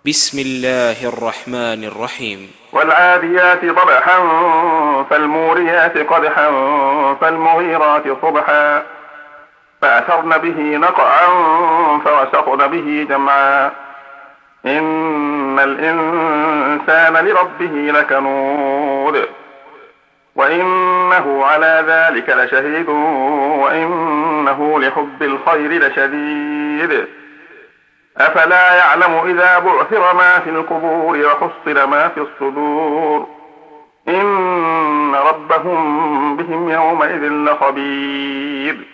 بسم الله الرحمن الرحيم. والعاديات ضبحا فالموريات قدحا فالمغيرات صبحا فأثرن به نقعا فوسطن به جمعا إن الإنسان لربه لكنود وإنه على ذلك لشهيد وإنه لحب الخير لشديد أفلا يعلم إذا بعثر ما في القبور وحصل ما في الصدور إن ربهم بهم يومئذ لخبير.